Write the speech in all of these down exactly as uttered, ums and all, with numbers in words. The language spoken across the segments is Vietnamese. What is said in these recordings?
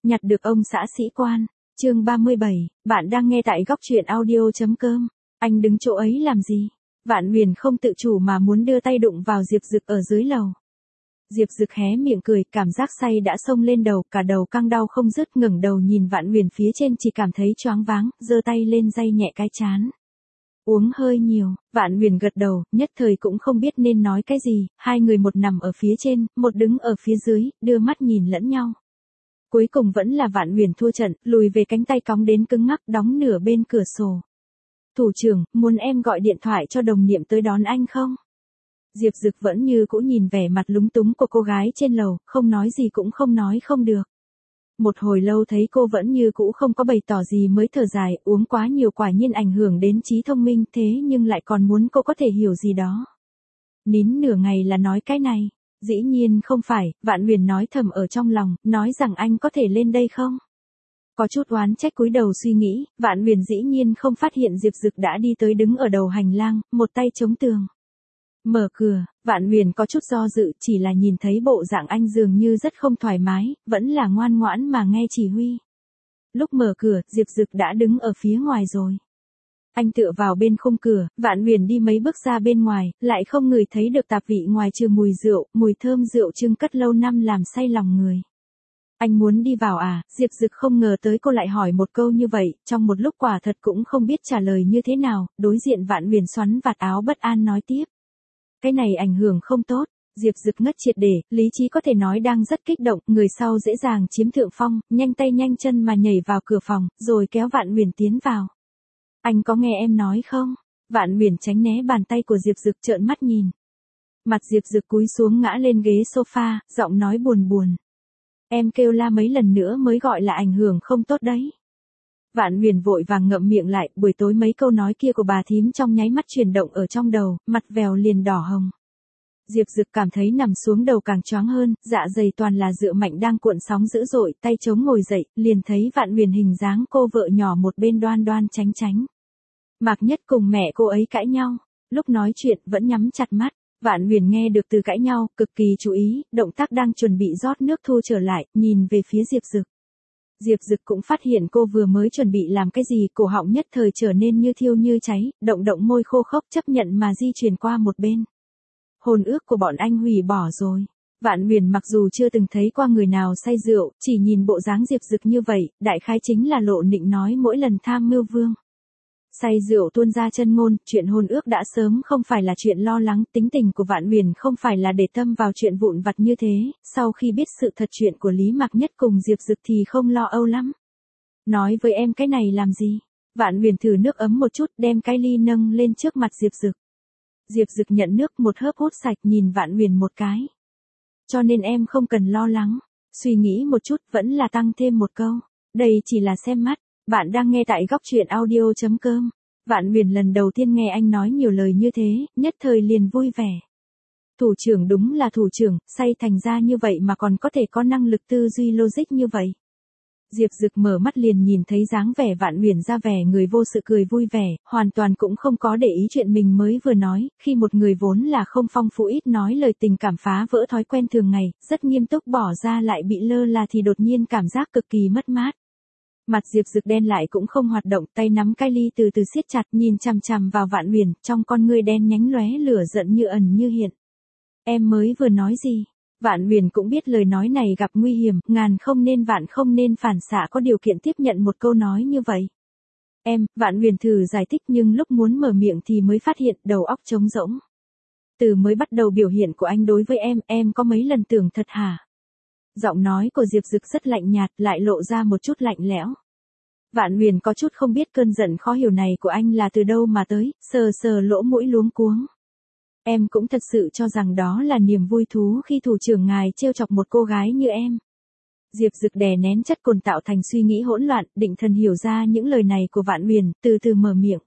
Nhặt được ông xã sĩ quan. Chương ba mươi bảy, bạn đang nghe tại góc truyện audio chấm com. Anh đứng chỗ ấy làm gì? Vạn Huyền không tự chủ mà muốn đưa tay đụng vào Diệp Dực ở dưới lầu. Diệp Dực hé miệng cười, cảm giác say đã xông lên đầu, cả đầu căng đau không dứt, ngẩng đầu nhìn Vạn Huyền phía trên chỉ cảm thấy choáng váng, giơ tay lên day nhẹ cái trán. Uống hơi nhiều. Vạn Huyền gật đầu, nhất thời cũng không biết nên nói cái gì, hai người một nằm ở phía trên, một đứng ở phía dưới, đưa mắt nhìn lẫn nhau. Cuối cùng vẫn là Vạn Huyền thua trận, lùi về cánh tay cóng đến cứng ngắc, đóng nửa bên cửa sổ. Thủ trưởng, muốn em gọi điện thoại cho đồng nhiệm tới đón anh không? Diệp Dực vẫn như cũ nhìn vẻ mặt lúng túng của cô gái trên lầu, không nói gì cũng không nói không được. Một hồi lâu thấy cô vẫn như cũ không có bày tỏ gì mới thở dài, uống quá nhiều quả nhiên ảnh hưởng đến trí thông minh, thế nhưng lại còn muốn cô có thể hiểu gì đó. Nín nửa ngày là nói cái này. Dĩ nhiên không phải, Vạn Huyền nói thầm ở trong lòng, nói rằng anh có thể lên đây không? Có chút oán trách cúi đầu suy nghĩ, Vạn Huyền dĩ nhiên không phát hiện Diệp Dực đã đi tới đứng ở đầu hành lang, một tay chống tường. Mở cửa, Vạn Huyền có chút do dự, chỉ là nhìn thấy bộ dạng anh dường như rất không thoải mái, vẫn là ngoan ngoãn mà nghe chỉ huy. Lúc mở cửa, Diệp Dực đã đứng ở phía ngoài rồi. Anh tựa vào bên khung cửa, Vạn Huyền đi mấy bước ra bên ngoài, lại không ngửi thấy được tạp vị ngoài trừ mùi rượu, mùi thơm rượu trưng cất lâu năm làm say lòng người. Anh muốn đi vào à? Diệp Dực không ngờ tới cô lại hỏi một câu như vậy, trong một lúc quả thật cũng không biết trả lời như thế nào, đối diện Vạn Huyền xoắn vạt áo bất an nói tiếp. Cái này ảnh hưởng không tốt. Diệp Dực ngất triệt để, lý trí có thể nói đang rất kích động, người sau dễ dàng chiếm thượng phong, nhanh tay nhanh chân mà nhảy vào cửa phòng, rồi kéo Vạn Huyền tiến vào. Anh có nghe em nói không? Vạn Huyền tránh né bàn tay của Diệp Dực, trợn mắt nhìn. Mặt Diệp Dực cúi xuống ngã lên ghế sofa, giọng nói buồn buồn. Em kêu la mấy lần nữa mới gọi là ảnh hưởng không tốt đấy. Vạn Huyền vội vàng ngậm miệng lại, buổi tối mấy câu nói kia của bà thím trong nháy mắt chuyển động ở trong đầu, mặt vèo liền đỏ hồng. Diệp Dực cảm thấy nằm xuống đầu càng choáng hơn, dạ dày toàn là rượu mạnh đang cuộn sóng dữ dội, tay chống ngồi dậy, liền thấy Vạn Huyền hình dáng cô vợ nhỏ một bên đoan đoan tránh tránh. Mạc Nhất cùng mẹ cô ấy cãi nhau, lúc nói chuyện vẫn nhắm chặt mắt, Vạn Huyền nghe được từ cãi nhau, cực kỳ chú ý, động tác đang chuẩn bị rót nước thu trở lại, nhìn về phía Diệp Dực. Diệp Dực cũng phát hiện cô vừa mới chuẩn bị làm cái gì, cổ họng nhất thời trở nên như thiêu như cháy, động động môi khô khốc chấp nhận mà di chuyển qua một bên. Hôn ước của bọn anh hủy bỏ rồi. Vạn Huyền mặc dù chưa từng thấy qua người nào say rượu, chỉ nhìn bộ dáng Diệp Dực như vậy, đại khái chính là lộ nịnh nói mỗi lần tham mưu vương. Say rượu tuôn ra chân ngôn, chuyện hôn ước đã sớm không phải là chuyện lo lắng, tính tình của Vạn Huyền không phải là để tâm vào chuyện vụn vặt như thế, sau khi biết sự thật chuyện của Lý Mạc Nhất cùng Diệp Dực thì không lo âu lắm. Nói với em cái này làm gì? Vạn Huyền thử nước ấm một chút, đem cái ly nâng lên trước mặt Diệp Dực. Diệp Dực nhận nước một hớp hút sạch, nhìn Vạn Huyền một cái. Cho nên em không cần lo lắng. Suy nghĩ một chút, vẫn là tăng thêm một câu. Đây chỉ là xem mắt. Bạn đang nghe tại góc truyện audio chấm com. Vạn Huyền lần đầu tiên nghe anh nói nhiều lời như thế, nhất thời liền vui vẻ. Thủ trưởng đúng là thủ trưởng, say thành ra như vậy mà còn có thể có năng lực tư duy logic như vậy. Diệp Dực mở mắt liền nhìn thấy dáng vẻ Vạn Huyền ra vẻ người vô sự cười vui vẻ, hoàn toàn cũng không có để ý chuyện mình mới vừa nói, khi một người vốn là không phong phú ít nói lời tình cảm phá vỡ thói quen thường ngày, rất nghiêm túc bỏ ra lại bị lơ là thì đột nhiên cảm giác cực kỳ mất mát. Mặt Diệp Dực đen lại cũng không hoạt động, tay nắm cái ly từ từ siết chặt, nhìn chằm chằm vào Vạn Huyền, trong con ngươi đen nhánh lóe lửa giận như ẩn như hiện. Em mới vừa nói gì? Vạn Huyền cũng biết lời nói này gặp nguy hiểm, ngàn không nên vạn không nên phản xạ có điều kiện tiếp nhận một câu nói như vậy. Em, Vạn Huyền thử giải thích nhưng lúc muốn mở miệng thì mới phát hiện đầu óc trống rỗng. Từ mới bắt đầu biểu hiện của anh đối với em, em có mấy lần tưởng thật hả? Giọng nói của Diệp Dực rất lạnh nhạt, lại lộ ra một chút lạnh lẽo. Vạn Huyền có chút không biết cơn giận khó hiểu này của anh là từ đâu mà tới, sờ sờ lỗ mũi luống cuống. Em cũng thật sự cho rằng đó là niềm vui thú khi thủ trưởng ngài trêu chọc một cô gái như em. Diệp Dực đè nén chất cồn tạo thành suy nghĩ hỗn loạn, định thần hiểu ra những lời này của Vạn Huyền, từ từ mở miệng.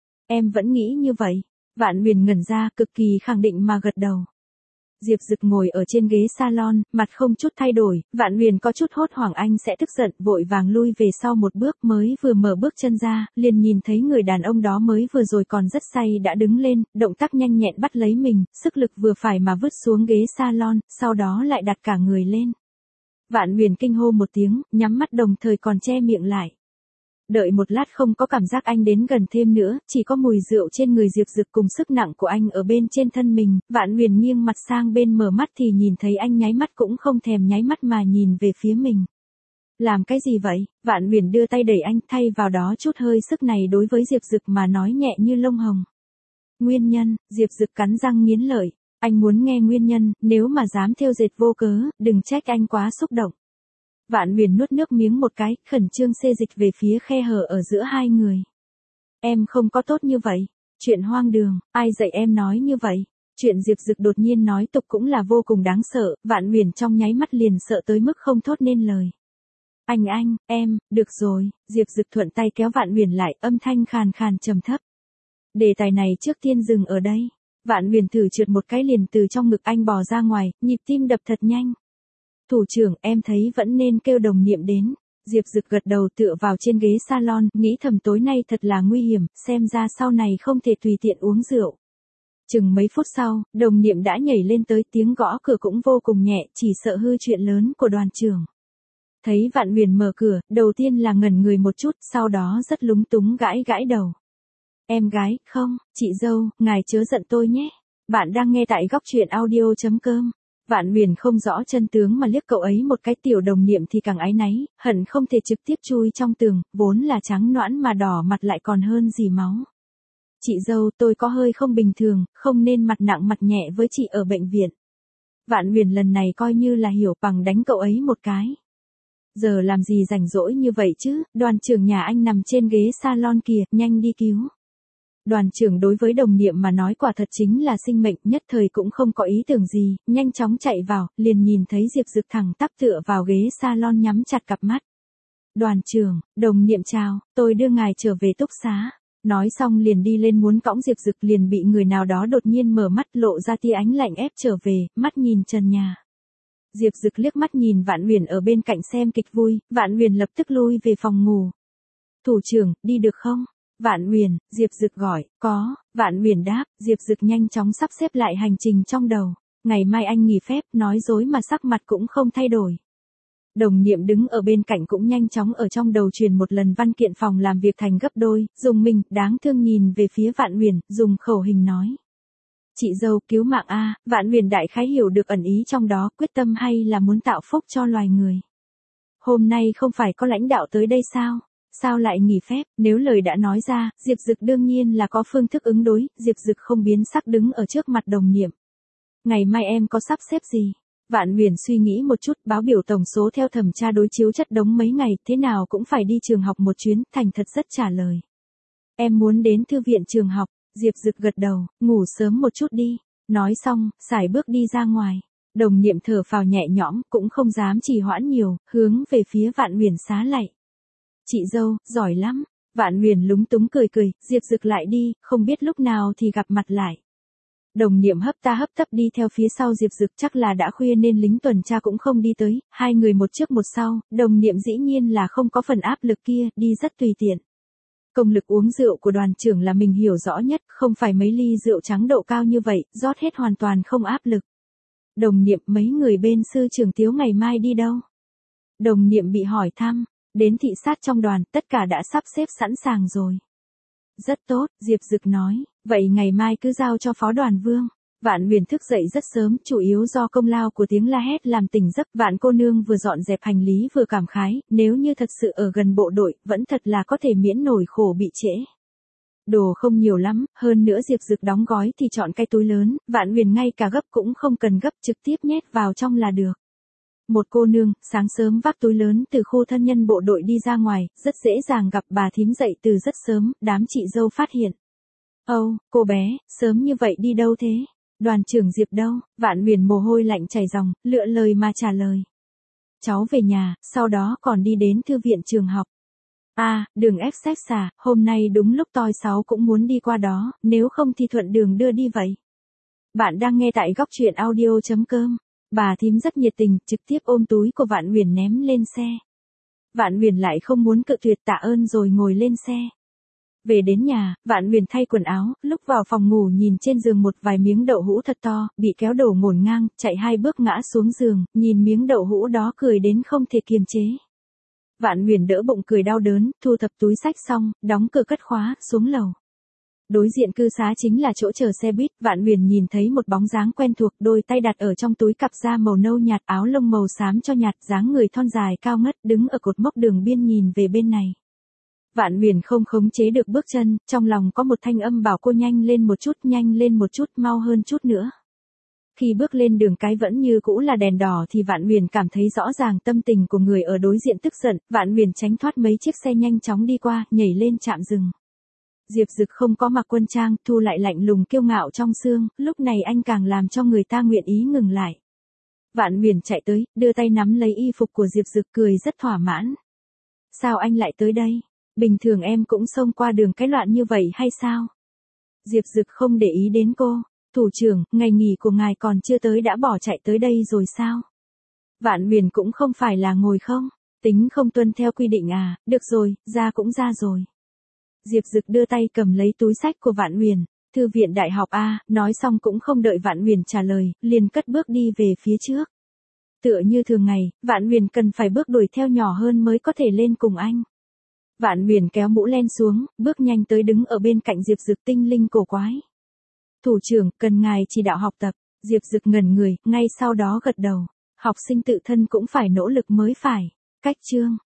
Em vẫn nghĩ như vậy. Vạn Huyền ngẩn ra, cực kỳ khẳng định mà gật đầu. Diệp Dực ngồi ở trên ghế salon, mặt không chút thay đổi, Vạn Huyền có chút hốt hoảng anh sẽ tức giận, vội vàng lui về sau một bước, mới vừa mở bước chân ra, liền nhìn thấy người đàn ông đó mới vừa rồi còn rất say đã đứng lên, động tác nhanh nhẹn bắt lấy mình, sức lực vừa phải mà vứt xuống ghế salon, sau đó lại đặt cả người lên. Vạn Huyền kinh hô một tiếng, nhắm mắt đồng thời còn che miệng lại. Đợi một lát không có cảm giác anh đến gần thêm nữa, chỉ có mùi rượu trên người Diệp Dực cùng sức nặng của anh ở bên trên thân mình, Vạn Huyền nghiêng mặt sang bên mở mắt thì nhìn thấy anh nháy mắt cũng không thèm nháy mắt mà nhìn về phía mình. Làm cái gì vậy? Vạn Huyền đưa tay đẩy anh, thay vào đó chút hơi sức này đối với Diệp Dực mà nói nhẹ như lông hồng. Nguyên nhân, Diệp Dực cắn răng nghiến lợi. Anh muốn nghe nguyên nhân, nếu mà dám thêu dệt vô cớ, đừng trách anh quá xúc động. Vạn Huyền nuốt nước miếng một cái, khẩn trương xê dịch về phía khe hở ở giữa hai người. Em không có tốt như vậy. Chuyện hoang đường, ai dạy em nói như vậy? Chuyện Diệp Dực đột nhiên nói tục cũng là vô cùng đáng sợ, Vạn Huyền trong nháy mắt liền sợ tới mức không thốt nên lời. Anh anh, em, được rồi, Diệp Dực thuận tay kéo Vạn Huyền lại, âm thanh khàn khàn trầm thấp. Đề tài này trước tiên dừng ở đây. Vạn Huyền thử trượt một cái liền từ trong ngực anh bò ra ngoài, nhịp tim đập thật nhanh. Thủ trưởng, em thấy vẫn nên kêu đồng niệm đến. Diệp Dực gật đầu tựa vào trên ghế salon, nghĩ thầm tối nay thật là nguy hiểm, xem ra sau này không thể tùy tiện uống rượu. Chừng mấy phút sau, đồng niệm đã nhảy lên tới, tiếng gõ cửa cũng vô cùng nhẹ, chỉ sợ hư chuyện lớn của đoàn trưởng. Thấy Vạn Huyền mở cửa, đầu tiên là ngẩn người một chút, sau đó rất lúng túng gãi gãi đầu. Em gái, không, chị dâu, ngài chớ giận tôi nhé. Bạn đang nghe tại góc truyện audio chấm com. Vạn Huyền không rõ chân tướng mà liếc cậu ấy một cái, tiểu đồng niệm thì càng áy náy, hận không thể trực tiếp chui trong tường, vốn là trắng nõn mà đỏ mặt lại còn hơn gì máu. Chị dâu, tôi có hơi không bình thường, không nên mặt nặng mặt nhẹ với chị ở bệnh viện. Vạn Huyền lần này coi như là hiểu, bằng đánh cậu ấy một cái. Giờ làm gì rảnh rỗi như vậy chứ, đoàn trưởng nhà anh nằm trên ghế salon kìa, nhanh đi cứu. Đoàn trưởng đối với đồng niệm mà nói quả thật chính là sinh mệnh, nhất thời cũng không có ý tưởng gì, nhanh chóng chạy vào, liền nhìn thấy Diệp Dực thẳng tắp tựa vào ghế salon nhắm chặt cặp mắt. Đoàn trưởng, đồng niệm chào, tôi đưa ngài trở về túc xá. Nói xong liền đi lên muốn cõng Diệp Dực, liền bị người nào đó đột nhiên mở mắt lộ ra tia ánh lạnh ép trở về, mắt nhìn trần nhà. Diệp Dực liếc mắt nhìn Vạn Huyền ở bên cạnh xem kịch vui, Vạn Huyền lập tức lui về phòng ngủ. Thủ trưởng, đi được không? Vạn Huyền, Diệp Dực gọi, có, Vạn Huyền đáp, Diệp Dực nhanh chóng sắp xếp lại hành trình trong đầu. Ngày mai anh nghỉ phép, nói dối mà sắc mặt cũng không thay đổi. Đồng niệm đứng ở bên cạnh cũng nhanh chóng ở trong đầu truyền một lần văn kiện phòng làm việc thành gấp đôi, dùng mình, đáng thương nhìn về phía Vạn Huyền, dùng khẩu hình nói. Chị dâu, cứu mạng a. Vạn Huyền đại khái hiểu được ẩn ý trong đó, quyết tâm hay là muốn tạo phúc cho loài người. Hôm nay không phải có lãnh đạo tới đây sao? Sao lại nghỉ phép? Nếu lời đã nói ra, Diệp Dực đương nhiên là có phương thức ứng đối, Diệp Dực không biến sắc đứng ở trước mặt đồng niệm. Ngày mai em có sắp xếp gì? Vạn Huyền suy nghĩ một chút, báo biểu tổng số theo thẩm tra đối chiếu chất đống mấy ngày, thế nào cũng phải đi trường học một chuyến, thành thật rất trả lời. Em muốn đến thư viện trường học. Diệp Dực gật đầu, ngủ sớm một chút đi. Nói xong, sải bước đi ra ngoài. Đồng niệm thở phào nhẹ nhõm, cũng không dám trì hoãn nhiều, hướng về phía Vạn Huyền xá lạy. Chị dâu, giỏi lắm. Vạn Huyền lúng túng cười cười, Diệp Dực lại đi, không biết lúc nào thì gặp mặt lại. Đồng niệm hấp ta hấp tấp đi theo phía sau Diệp Dực, chắc là đã khuya nên lính tuần tra cũng không đi tới, hai người một trước một sau, đồng niệm dĩ nhiên là không có phần áp lực kia, đi rất tùy tiện. Công lực uống rượu của đoàn trưởng là mình hiểu rõ nhất, không phải mấy ly rượu trắng độ cao như vậy, rót hết hoàn toàn không áp lực. Đồng niệm, mấy người bên sư trưởng Tiếu ngày mai đi đâu? Đồng niệm bị hỏi thăm, đến thị sát trong đoàn, tất cả đã sắp xếp sẵn sàng rồi. Rất tốt, Diệp Dực nói, vậy ngày mai cứ giao cho phó đoàn Vương. Vạn Huyền thức dậy rất sớm, chủ yếu do công lao của tiếng la hét làm tỉnh giấc. Vạn cô nương vừa dọn dẹp hành lý vừa cảm khái, nếu như thật sự ở gần bộ đội, vẫn thật là có thể miễn nổi khổ bị trễ. Đồ không nhiều lắm, hơn nữa Diệp Dực đóng gói thì chọn cái túi lớn, Vạn Huyền ngay cả gấp cũng không cần gấp, trực tiếp nhét vào trong là được. Một cô nương, sáng sớm vác túi lớn từ khu thân nhân bộ đội đi ra ngoài, rất dễ dàng gặp bà thím dậy từ rất sớm, đám chị dâu phát hiện. Âu, oh, cô bé, sớm như vậy đi đâu thế? Đoàn trưởng Diệp đâu? Vạn Huyền mồ hôi lạnh chảy ròng, lựa lời mà trả lời. Cháu về nhà, sau đó còn đi đến thư viện trường học. À, đường ép xách xà, hôm nay đúng lúc tôi sáu cũng muốn đi qua đó, nếu không thì thuận đường đưa đi vậy. Bạn đang nghe tại góc truyện audio chấm com. Bà thím rất nhiệt tình, trực tiếp ôm túi của Vạn Huyền ném lên xe. Vạn Huyền lại không muốn cự tuyệt, tạ ơn rồi ngồi lên xe. Về đến nhà, Vạn Huyền thay quần áo, lúc vào phòng ngủ nhìn trên giường một vài miếng đậu hũ thật to, bị kéo đổ ngổn ngang, chạy hai bước ngã xuống giường, nhìn miếng đậu hũ đó cười đến không thể kiềm chế. Vạn Huyền đỡ bụng cười đau đớn, thu thập túi xách xong, đóng cửa cất khóa, xuống lầu. Đối diện cư xá chính là chỗ chờ xe buýt, Vạn Huyền nhìn thấy một bóng dáng quen thuộc, đôi tay đặt ở trong túi cặp da màu nâu nhạt, áo lông màu xám cho nhạt, dáng người thon dài cao ngất, đứng ở cột mốc đường biên nhìn về bên này. Vạn Huyền không khống chế được bước chân, trong lòng có một thanh âm bảo cô nhanh lên một chút, nhanh lên một chút, mau hơn chút nữa. Khi bước lên đường cái vẫn như cũ là đèn đỏ thì Vạn Huyền cảm thấy rõ ràng tâm tình của người ở đối diện tức giận, Vạn Huyền tránh thoát mấy chiếc xe nhanh chóng đi qua, nhảy lên trạm dừng. Diệp Dực không có mặc quân trang, thu lại lạnh lùng kiêu ngạo trong xương, lúc này anh càng làm cho người ta nguyện ý ngừng lại. Vạn Huyền chạy tới, đưa tay nắm lấy y phục của Diệp Dực cười rất thỏa mãn. Sao anh lại tới đây? Bình thường em cũng xông qua đường cái loạn như vậy hay sao? Diệp Dực không để ý đến cô. Thủ trưởng, ngày nghỉ của ngài còn chưa tới đã bỏ chạy tới đây rồi sao? Vạn Huyền cũng không phải là ngồi không. Tính không tuân theo quy định à, được rồi, ra cũng ra rồi. Diệp Dực đưa tay cầm lấy túi sách của Vạn Huyền, thư viện đại học A, nói xong cũng không đợi Vạn Huyền trả lời, liền cất bước đi về phía trước. Tựa như thường ngày, Vạn Huyền cần phải bước đuổi theo nhỏ hơn mới có thể lên cùng anh. Vạn Huyền kéo mũ len xuống, bước nhanh tới đứng ở bên cạnh Diệp Dực tinh linh cổ quái. Thủ trưởng, cần ngài chỉ đạo học tập. Diệp Dực ngẩn người, ngay sau đó gật đầu. Học sinh tự thân cũng phải nỗ lực mới phải. Cách chương.